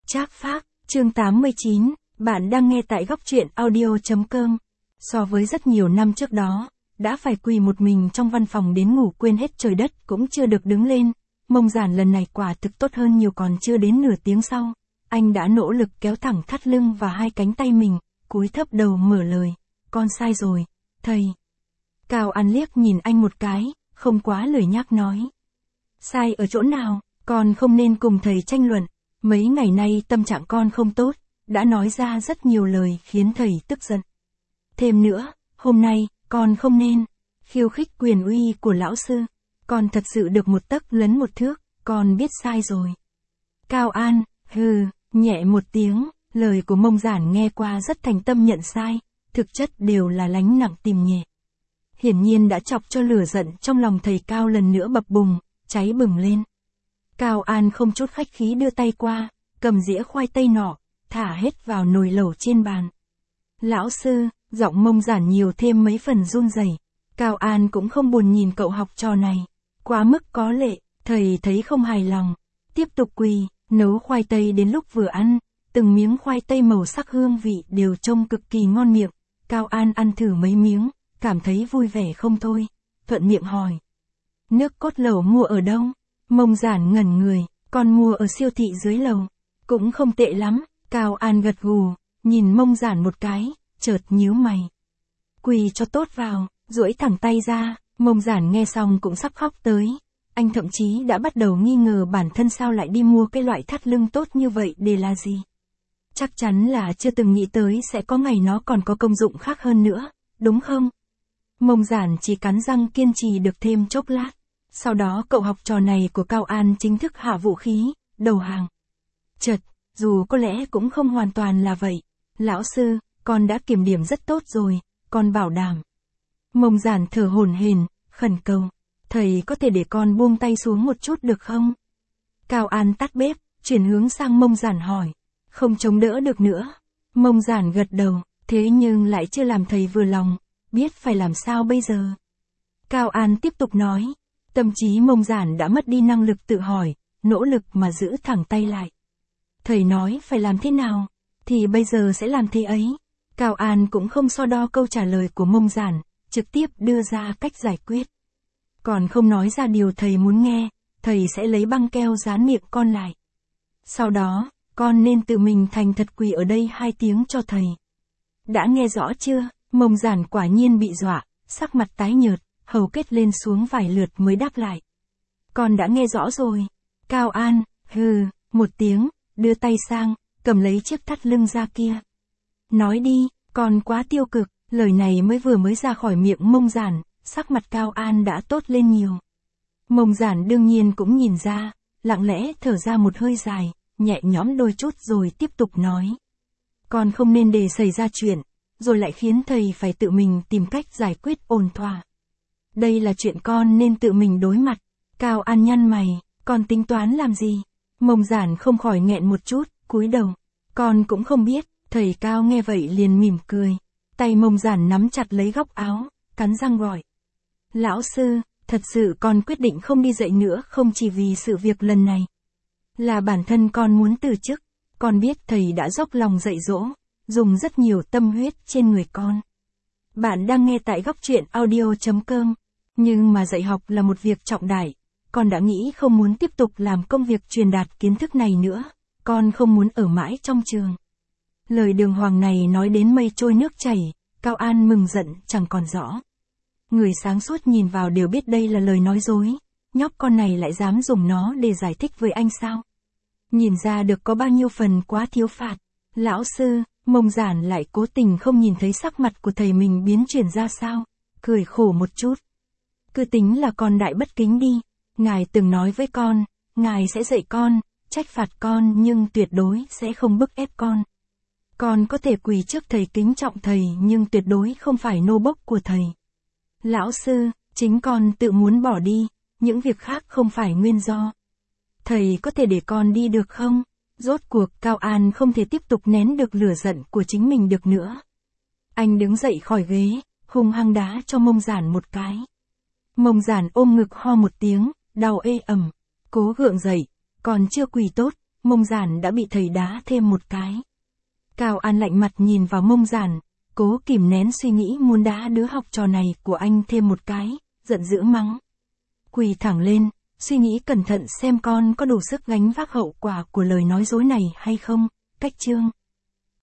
Trác Phác, chương 89, bạn đang nghe tại góc truyện audio.com. So với rất nhiều năm trước đó, đã phải quỳ một mình trong văn phòng đến ngủ quên hết trời đất cũng chưa được đứng lên, Mông Giản lần này quả thực tốt hơn nhiều. Còn chưa đến nửa tiếng sau, anh đã nỗ lực kéo thẳng thắt lưng và hai cánh tay mình, cúi thấp đầu mở lời, con sai rồi, thầy. Cao An liếc nhìn anh một cái, không quá lười nhác nói. Sai ở chỗ nào, con không nên cùng thầy tranh luận, mấy ngày nay tâm trạng con không tốt, đã nói ra rất nhiều lời khiến thầy tức giận. Thêm nữa, hôm nay, con không nên khiêu khích quyền uy của lão sư, con thật sự được một tấc lấn một thước, con biết sai rồi. Cao An, nhẹ một tiếng, lời của Mông Giản nghe qua rất thành tâm nhận sai, thực chất đều là lánh nặng tìm nhẹ. Hiển nhiên đã chọc cho lửa giận trong lòng thầy Cao lần nữa bập bùng, cháy bừng lên. Cao An không chút khách khí đưa tay qua, cầm dĩa khoai tây nọ, thả hết vào nồi lẩu trên bàn. Lão sư, giọng Mông Giản nhiều thêm mấy phần run rẩy. Cao An cũng không buồn nhìn cậu học trò này, quá mức có lệ, thầy thấy không hài lòng, tiếp tục quỳ, nấu khoai tây đến lúc vừa ăn, từng miếng khoai tây màu sắc hương vị đều trông cực kỳ ngon miệng. Cao An ăn thử mấy miếng, cảm thấy vui vẻ không thôi, thuận miệng hỏi. Nước cốt lẩu mua ở đâu? Mông Giản ngẩn người, con mua ở siêu thị dưới lầu, cũng không tệ lắm. Cao An gật gù, nhìn Mông Giản một cái, chợt nhíu mày. Quỳ cho tốt vào, duỗi thẳng tay ra. Mông Giản nghe xong cũng sắp khóc tới. Anh thậm chí đã bắt đầu nghi ngờ bản thân sao lại đi mua cái loại thắt lưng tốt như vậy để là gì. Chắc chắn là chưa từng nghĩ tới sẽ có ngày nó còn có công dụng khác hơn nữa, đúng không? Mông Giản chỉ cắn răng kiên trì được thêm chốc lát. Sau đó cậu học trò này của Cao An chính thức hạ vũ khí, đầu hàng. Chật, dù có lẽ cũng không hoàn toàn là vậy. Lão sư, con đã kiểm điểm rất tốt rồi, con bảo đảm. Mông Giản thở hổn hển, khẩn cầu. Thầy có thể để con buông tay xuống một chút được không? Cao An tắt bếp, chuyển hướng sang Mông Giản hỏi. Không chống đỡ được nữa. Mông Giản gật đầu, thế nhưng lại chưa làm thầy vừa lòng, biết phải làm sao bây giờ. Cao An tiếp tục nói. Tâm trí Mông Giản đã mất đi năng lực tự hỏi, nỗ lực mà giữ thẳng tay lại. Thầy nói phải làm thế nào, thì bây giờ sẽ làm thế ấy. Cao An cũng không so đo câu trả lời của Mông Giản, trực tiếp đưa ra cách giải quyết. Còn không nói ra điều thầy muốn nghe, thầy sẽ lấy băng keo dán miệng con lại. Sau đó, con nên tự mình thành thật quỳ ở đây 2 tiếng cho thầy. Đã nghe rõ chưa? Mông Giản quả nhiên bị dọa, sắc mặt tái nhợt, hầu kết lên xuống vài lượt mới đáp lại. Con đã nghe rõ rồi. Cao An, một tiếng, đưa tay sang, cầm lấy chiếc thắt lưng ra kia. Nói đi, con quá tiêu cực, lời này mới ra khỏi miệng Mông Giản, sắc mặt Cao An đã tốt lên nhiều. Mông Giản đương nhiên cũng nhìn ra, lặng lẽ thở ra một hơi dài, nhẹ nhõm đôi chút rồi tiếp tục nói. Con không nên để xảy ra chuyện, rồi lại khiến thầy phải tự mình tìm cách giải quyết ổn thỏa. Đây là chuyện con nên tự mình đối mặt. Cao An nhăn mày, con tính toán làm gì? Mông Giản không khỏi nghẹn một chút, cúi đầu. Con cũng không biết. Thầy Cao nghe vậy liền mỉm cười. Tay Mông Giản nắm chặt lấy góc áo, cắn răng gọi. Lão sư, thật sự con quyết định không đi dạy nữa không chỉ vì sự việc lần này. Là bản thân con muốn từ chức. Con biết thầy đã dốc lòng dạy dỗ, dùng rất nhiều tâm huyết trên người con. Bạn đang nghe tại góc truyện audio.com. Nhưng mà dạy học là một việc trọng đại. Con đã nghĩ không muốn tiếp tục làm công việc truyền đạt kiến thức này nữa. Con không muốn ở mãi trong trường. Lời đường hoàng này nói đến mây trôi nước chảy, Cao An mừng giận chẳng còn rõ. Người sáng suốt nhìn vào đều biết đây là lời nói dối. Nhóc con này lại dám dùng nó để giải thích với anh sao? Nhìn ra được có bao nhiêu phần quá thiếu phạt. Lão sư, Mông Giản lại cố tình không nhìn thấy sắc mặt của thầy mình biến chuyển ra sao, cười khổ một chút. Cứ tính là con đại bất kính đi, ngài từng nói với con, ngài sẽ dạy con, trách phạt con nhưng tuyệt đối sẽ không bức ép con. Con có thể quỳ trước thầy kính trọng thầy nhưng tuyệt đối không phải nô bộc của thầy. Lão sư, chính con tự muốn bỏ đi, những việc khác không phải nguyên do. Thầy có thể để con đi được không? Rốt cuộc Cao An không thể tiếp tục nén được lửa giận của chính mình được nữa. Anh đứng dậy khỏi ghế, hung hăng đá cho Mông Giản một cái. Mông Giản ôm ngực ho một tiếng, đau ê ẩm, cố gượng dậy, còn chưa quỳ tốt, Mông Giản đã bị thầy đá thêm một cái. Cao An lạnh mặt nhìn vào Mông Giản, cố kìm nén suy nghĩ muốn đá đứa học trò này của anh thêm một cái, giận dữ mắng. Quỳ thẳng lên, suy nghĩ cẩn thận xem con có đủ sức gánh vác hậu quả của lời nói dối này hay không. Cách chương